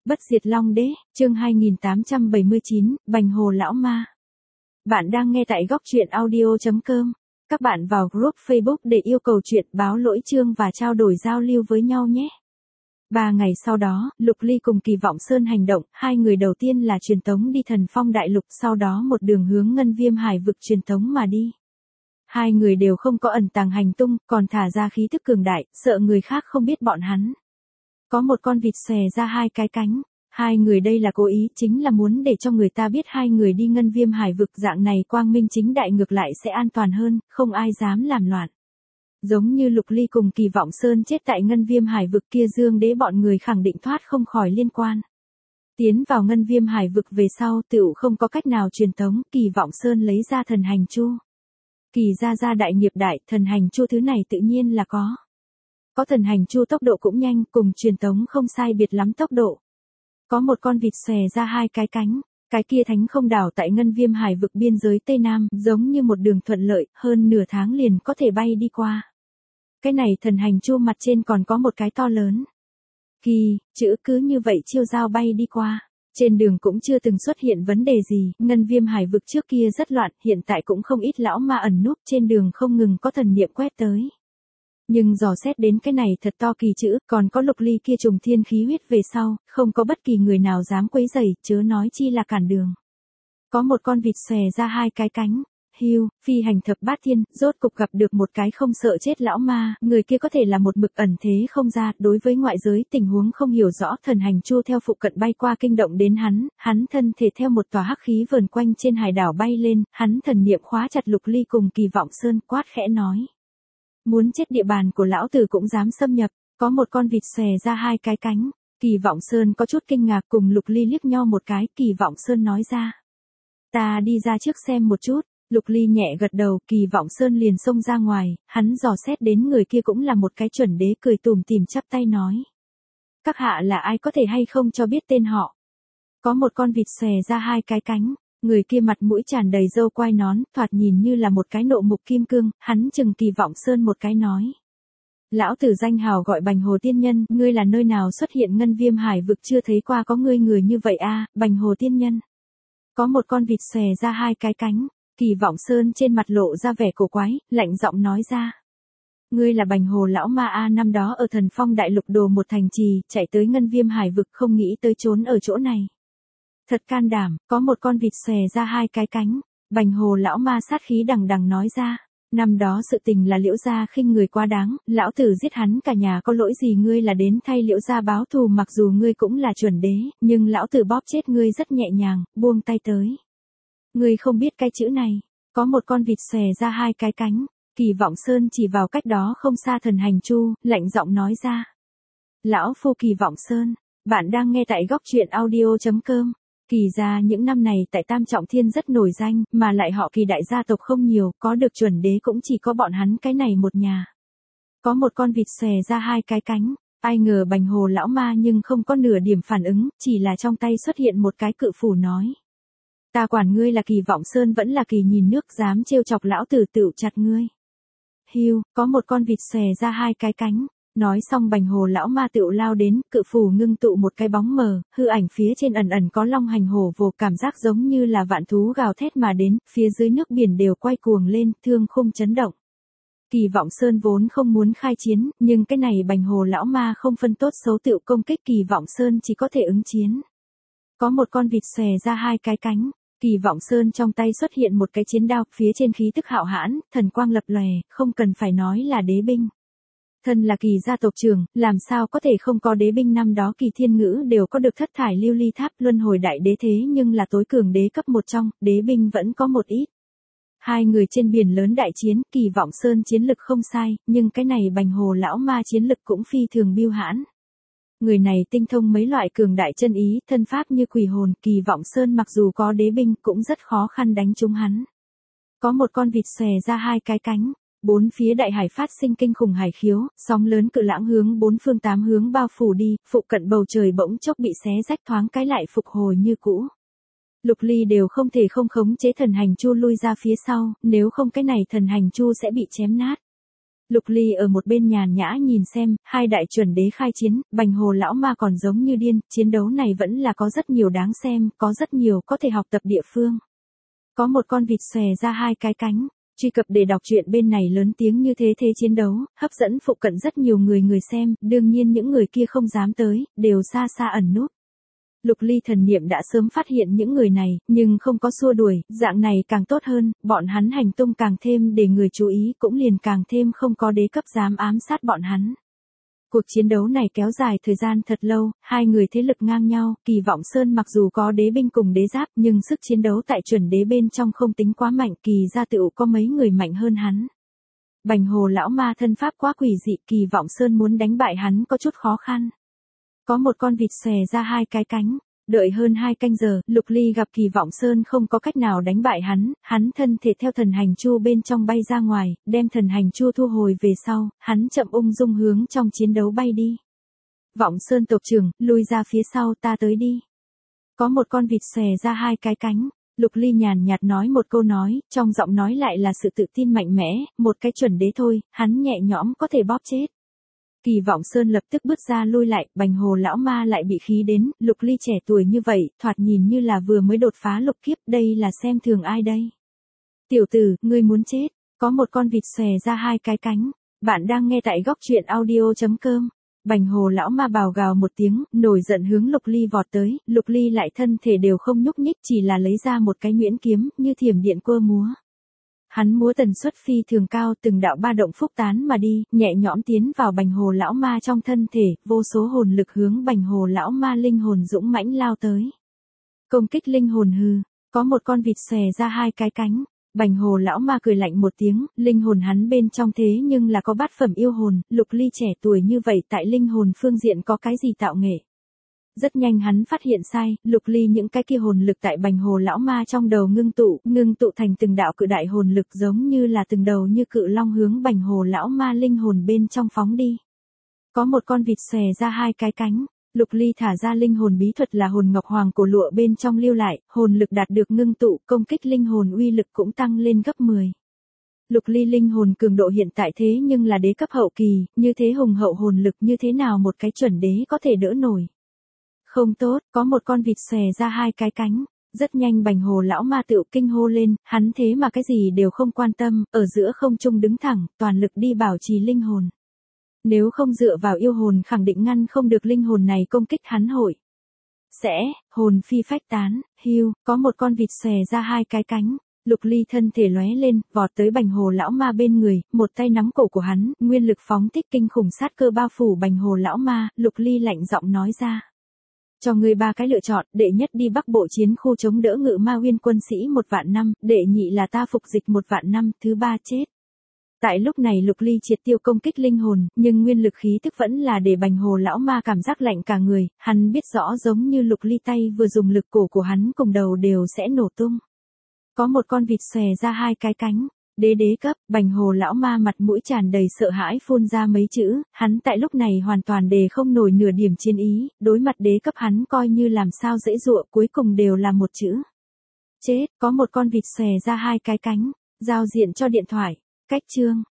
Bất diệt Long Đế, chương 2879, Bành Hồ Lão Ma. Bạn đang nghe tại góc truyện audio.com. Các bạn vào group Facebook để yêu cầu chuyện báo lỗi chương và trao đổi giao lưu với nhau nhé. 3 ngày sau đó, Lục Ly cùng Kỳ Vọng Sơn hành động, hai người đầu tiên là truyền tống đi Thần Phong Đại Lục, sau đó một đường hướng Ngân Viêm Hải vực truyền tống mà đi. Hai người đều không có ẩn tàng hành tung, còn thả ra khí thức cường đại, sợ người khác không biết bọn hắn. Có một con vịt xòe ra hai cái cánh. Hai người đây là cố ý, chính là muốn để cho người ta biết hai người đi Ngân Viêm Hải vực, dạng này quang minh chính đại ngược lại sẽ an toàn hơn, không ai dám làm loạn. Giống như Lục Ly cùng Kỳ Vọng Sơn chết tại Ngân Viêm Hải vực kia, Dương Đế bọn người khẳng định thoát không khỏi liên quan. Tiến vào Ngân Viêm Hải vực về sau tựu không có cách nào truyền tống, Kỳ Vọng Sơn lấy ra thần hành chu. Kỳ gia đại nghiệp đại, thần hành chu thứ này tự nhiên là có. Có thần hành chu tốc độ cũng nhanh, cùng truyền tống không sai biệt lắm tốc độ. Có một con vịt xòe ra hai cái cánh, cái kia thánh không đảo tại Ngân Viêm Hải vực biên giới Tây Nam, giống như một đường thuận lợi, hơn nửa tháng liền có thể bay đi qua. Cái này thần hành chu mặt trên còn có một cái to lớn. Kỳ, chữ cứ như vậy chiêu giao bay đi qua. Trên đường cũng chưa từng xuất hiện vấn đề gì, Ngân Viêm Hải vực trước kia rất loạn, hiện tại cũng không ít lão ma ẩn núp, trên đường không ngừng có thần niệm quét tới. Nhưng dò xét đến cái này thật to kỳ chữ, còn có Lục Ly kia trùng thiên khí huyết về sau, không có bất kỳ người nào dám quấy rầy, chớ nói chi là cản đường. Có một con vịt xòe ra hai cái cánh, hiu, phi hành thập bát thiên, rốt cục gặp được một cái không sợ chết lão ma, người kia có thể là một mực ẩn thế không ra, đối với ngoại giới tình huống không hiểu rõ, thần hành chu theo phụ cận bay qua kinh động đến hắn thân thể theo một tòa hắc khí vờn quanh trên hải đảo bay lên, hắn thần niệm khóa chặt Lục Ly cùng Kỳ Vọng Sơn, quát khẽ nói. Muốn chết địa bàn của lão tử cũng dám xâm nhập, có một con vịt xòe ra hai cái cánh, Kỳ Vọng Sơn có chút kinh ngạc, cùng Lục Ly liếc nhau một cái, Kỳ Vọng Sơn nói ra. Ta đi ra trước xem một chút. Lục Ly nhẹ gật đầu, Kỳ Vọng Sơn liền xông ra ngoài, hắn dò xét đến người kia cũng là một cái chuẩn đế, cười tủm tỉm chắp tay nói. Các hạ là ai, có thể hay không cho biết tên họ? Có một con vịt xòe ra hai cái cánh, người kia mặt mũi tràn đầy râu quai nón, thoạt nhìn như là một cái nộ mục kim cương, hắn chừng Kỳ Vọng Sơn một cái nói. Lão tử danh hào gọi Bành Hồ Tiên Nhân, ngươi là nơi nào xuất hiện Ngân Viêm Hải vực, chưa thấy qua có ngươi người như vậy a, Bành Hồ Tiên Nhân. Có một con vịt xòe ra hai cái cánh. Kỳ Vọng Sơn trên mặt lộ ra vẻ cổ quái, lạnh giọng nói ra. Ngươi là Bành Hồ Lão Ma a, năm đó ở Thần Phong Đại Lục đồ một thành trì, chạy tới Ngân Viêm Hải vực, không nghĩ tới trốn ở chỗ này. Thật can đảm, có một con vịt xòe ra hai cái cánh, Bành Hồ Lão Ma sát khí đằng đằng nói ra. Năm đó sự tình là Liễu gia khinh người quá đáng, lão tử giết hắn cả nhà, có lỗi gì, ngươi là đến thay Liễu gia báo thù, mặc dù ngươi cũng là chuẩn đế, nhưng lão tử bóp chết ngươi rất nhẹ nhàng, buông tay tới. Ngươi không biết cái chữ này, có một con vịt xòe ra hai cái cánh, Kỳ Vọng Sơn chỉ vào cách đó không xa thần hành chu, lạnh giọng nói ra. Lão phu Kỳ Vọng Sơn, bạn đang nghe tại góc truyện audio.com. Kỳ gia những năm này tại Tam Trọng Thiên rất nổi danh, mà lại họ Kỳ đại gia tộc không nhiều, có được chuẩn đế cũng chỉ có bọn hắn cái này một nhà. Có một con vịt xòe ra hai cái cánh, ai ngờ Bành Hồ Lão Ma nhưng không có nửa điểm phản ứng, chỉ là trong tay xuất hiện một cái cự phủ nói. Ta quản ngươi là Kỳ Vọng Sơn vẫn là Kỳ Nhìn Nước, dám trêu chọc lão tử tựu chặt ngươi. Hiu, có một con vịt xòe ra hai cái cánh. Nói xong Bành Hồ Lão Ma tựu lao đến, cự phủ ngưng tụ một cái bóng mờ, hư ảnh phía trên ẩn ẩn có long hành hổ vồ, cảm giác giống như là vạn thú gào thét mà đến, phía dưới nước biển đều quay cuồng lên, thương khung chấn động. Kỳ Vọng Sơn vốn không muốn khai chiến, nhưng cái này Bành Hồ Lão Ma không phân tốt xấu tựu công kích, Kỳ Vọng Sơn chỉ có thể ứng chiến. Có một con vịt xòe ra hai cái cánh. Kỳ Vọng Sơn trong tay xuất hiện một cái chiến đao, phía trên khí tức hạo hãn, thần quang lập lòe, không cần phải nói là đế binh. Thân là Kỳ gia tộc trưởng, làm sao có thể không có đế binh, năm đó Kỳ Thiên Ngữ đều có được thất thải lưu ly tháp, luân hồi đại đế, thế nhưng là tối cường đế cấp một trong, đế binh vẫn có một ít. Hai người trên biển lớn đại chiến, Kỳ Vọng Sơn chiến lực không sai, nhưng cái này Bành Hồ Lão Ma chiến lực cũng phi thường biêu hãn. Người này tinh thông mấy loại cường đại chân ý, thân pháp như quỷ hồn, Kỳ Vọng Sơn mặc dù có đế binh cũng rất khó khăn đánh trúng hắn. Có một con vịt xòe ra hai cái cánh, bốn phía đại hải phát sinh kinh khủng hải khiếu, sóng lớn cự lãng hướng bốn phương tám hướng bao phủ đi, phụ cận bầu trời bỗng chốc bị xé rách, thoáng cái lại phục hồi như cũ. Lục Ly đều không thể không khống chế thần hành chu lui ra phía sau, nếu không cái này thần hành chu sẽ bị chém nát. Lục Ly ở một bên nhàn nhã nhìn xem, hai đại chuẩn đế khai chiến, Bành Hồ lão ma còn giống như điên, chiến đấu này vẫn là có rất nhiều đáng xem, có rất nhiều có thể học tập địa phương. Có một con vịt xòe ra hai cái cánh, truy cập để đọc truyện bên này lớn tiếng như thế chiến đấu, hấp dẫn phụ cận rất nhiều người xem, đương nhiên những người kia không dám tới, đều xa xa ẩn núp. Lục Ly thần niệm đã sớm phát hiện những người này, nhưng không có xua đuổi, dạng này càng tốt hơn, bọn hắn hành tung càng thêm để người chú ý, cũng liền càng thêm không có đế cấp dám ám sát bọn hắn. Cuộc chiến đấu này kéo dài thời gian thật lâu, hai người thế lực ngang nhau, Kỳ Vọng Sơn mặc dù có đế binh cùng đế giáp, nhưng sức chiến đấu tại chuẩn đế bên trong không tính quá mạnh, Kỳ gia tựu có mấy người mạnh hơn hắn. Bành Hồ lão ma thân pháp quá quỷ dị, Kỳ Vọng Sơn muốn đánh bại hắn có chút khó khăn. Có một con vịt xòe ra hai cái cánh, đợi hơn 2 canh giờ, Lục Ly gặp Kỳ Vọng Sơn không có cách nào đánh bại hắn thân thể theo thần hành chu bên trong bay ra ngoài, đem thần hành chu thu hồi về sau, hắn chậm ung dung hướng trong chiến đấu bay đi. Vọng Sơn tộc trưởng, lui ra phía sau, ta tới đi. Có một con vịt xòe ra hai cái cánh, Lục Ly nhàn nhạt nói một câu nói, trong giọng nói lại là sự tự tin mạnh mẽ, một cái chuẩn đế thôi, hắn nhẹ nhõm có thể bóp chết. Kỳ Vọng Sơn lập tức bước ra lui lại, Bành Hồ lão ma lại bị khí đến, Lục Ly trẻ tuổi như vậy, thoạt nhìn như là vừa mới đột phá lục kiếp, đây là xem thường ai đây? Tiểu tử, ngươi muốn chết, có một con vịt xòe ra hai cái cánh, bạn đang nghe tại góc truyện audio.com. Bành Hồ lão ma bào gào một tiếng, nổi giận hướng Lục Ly vọt tới, Lục Ly lại thân thể đều không nhúc nhích, chỉ là lấy ra một cái nhuyễn kiếm, như thiểm điện quơ múa. Hắn múa tần suất phi thường cao, từng đạo ba động phúc tán mà đi, nhẹ nhõm tiến vào Bành Hồ lão ma trong thân thể, vô số hồn lực hướng Bành Hồ lão ma linh hồn dũng mãnh lao tới. Công kích linh hồn hư, có một con vịt xòe ra hai cái cánh, Bành Hồ lão ma cười lạnh một tiếng, linh hồn hắn bên trong thế nhưng là có bát phẩm yêu hồn, Lục Ly trẻ tuổi như vậy tại linh hồn phương diện có cái gì tạo nghệ. Rất nhanh hắn phát hiện sai, Lục Ly những cái kia hồn lực tại Bành Hồ lão ma trong đầu ngưng tụ thành từng đạo cự đại hồn lực giống như là từng đầu như cự long hướng Bành Hồ lão ma linh hồn bên trong phóng đi. Có một con vịt xòe ra hai cái cánh, Lục Ly thả ra linh hồn bí thuật là hồn ngọc hoàng cổ lụa bên trong lưu lại, hồn lực đạt được ngưng tụ, công kích linh hồn uy lực cũng tăng lên gấp 10. Lục Ly linh hồn cường độ hiện tại thế nhưng là đế cấp hậu kỳ, như thế hùng hậu hồn lực như thế nào một cái chuẩn đế có thể đỡ nổi. Không tốt, có một con vịt xòe ra hai cái cánh, rất nhanh Bành Hồ lão ma tựu kinh hô lên, hắn thế mà cái gì đều không quan tâm, ở giữa không trung đứng thẳng, toàn lực đi bảo trì linh hồn. Nếu không dựa vào yêu hồn khẳng định ngăn không được linh hồn này công kích hắn hội. Hồn phi phách tán, hưu, có một con vịt xòe ra hai cái cánh, Lục Ly thân thể lóe lên, vọt tới Bành Hồ lão ma bên người, một tay nắm cổ của hắn, nguyên lực phóng thích kinh khủng sát cơ bao phủ Bành Hồ lão ma, Lục Ly lạnh giọng nói ra. Cho ngươi ba cái lựa chọn, đệ nhất đi Bắc Bộ chiến khu chống đỡ Ngự Ma Uyên quân sĩ 1 vạn năm, đệ nhị là ta phục dịch 1 vạn năm, thứ ba chết. Tại lúc này Lục Ly triệt tiêu công kích linh hồn, nhưng nguyên lực khí tức vẫn là để Bành Hồ lão ma cảm giác lạnh cả người, hắn biết rõ giống như Lục Ly tay vừa dùng lực cổ của hắn cùng đầu đều sẽ nổ tung. Có một con vịt xòe ra hai cái cánh, đế cấp, Bành Hồ lão ma mặt mũi tràn đầy sợ hãi phun ra mấy chữ, hắn tại lúc này hoàn toàn đề không nổi nửa điểm chiến ý, đối mặt đế cấp hắn coi như làm sao dễ dụa, cuối cùng đều là một chữ. Chết, có một con vịt xòe ra hai cái cánh, giao diện cho điện thoại, cách chương.